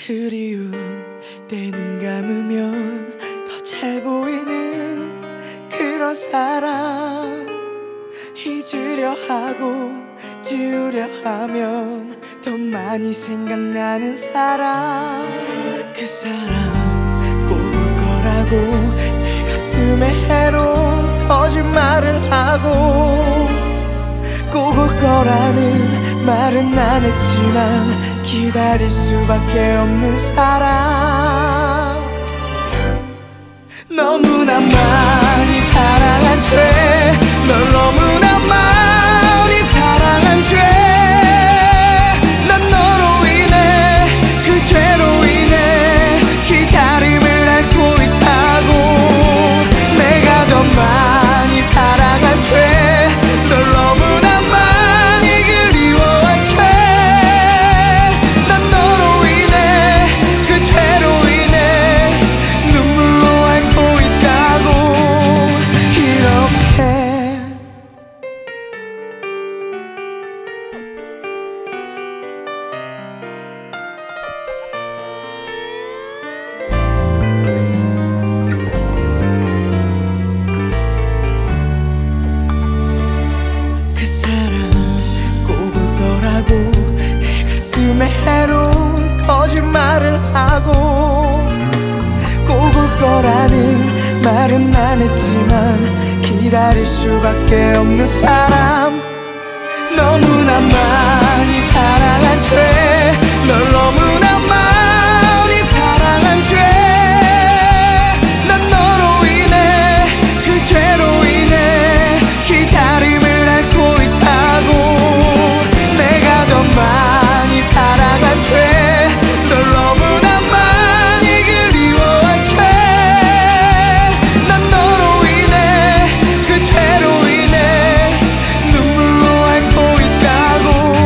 그리움 때눈 감으면 더 잘 보이는 그런 사람, 잊으려 하고 지우려 하면 더 많이 생각나는 사람. 그 사람 꼭 올 거라고 내 가슴에 해로운 거짓말을 하고, 꼭 올 거라는 말은 안 했지만 기다릴 수밖에 없는 사람. 너무나 많이 사랑한 죄, 널 너무나 많이 사랑한 죄, 난 너로 인해 그 죄로 인해 기다림을 앓고 있다고. 내가 더 많이 사랑한 죄, 널 너무나 많이 그리워한 죄, 난 너로 인해 그 죄로 인해 눈물로 앓고 있다고. 이렇게 그 사람 꼭 올 거라고 내 가슴에 해로운 거짓말을 하고, 꼭 올 거라는 말은 안 했지만 기다릴 수밖에 없는 사람. 너무나 많이 사랑한 죄, 널 너무나 많이 사랑한 죄, 난 너로 인해 그 죄로 인해 기다림을 앓고 있다고. 내가 더 많이 사랑한 죄, 널 너무나 많이 그리워한 죄, 난 너로 인해 그 죄로 인해 눈물로 앓고 있다고.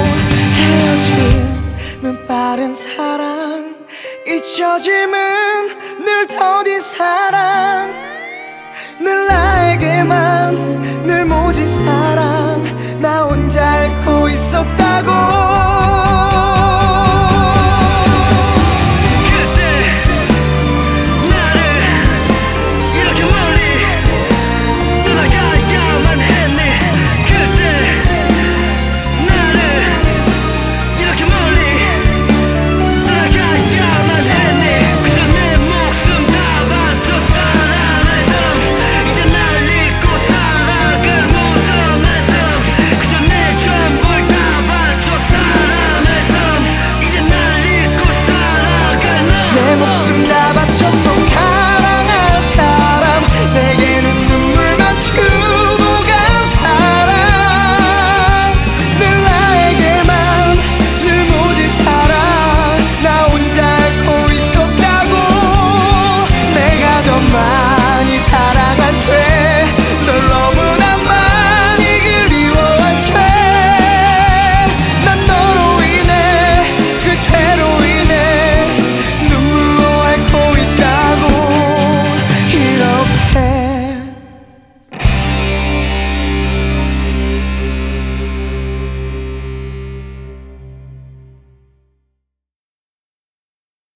헤어짐은 빠른 사랑, 잊혀짐은 늘 더딘 사랑, 늘 나에게만 늘 모진 사랑, 나 혼자 앓고 있었다고.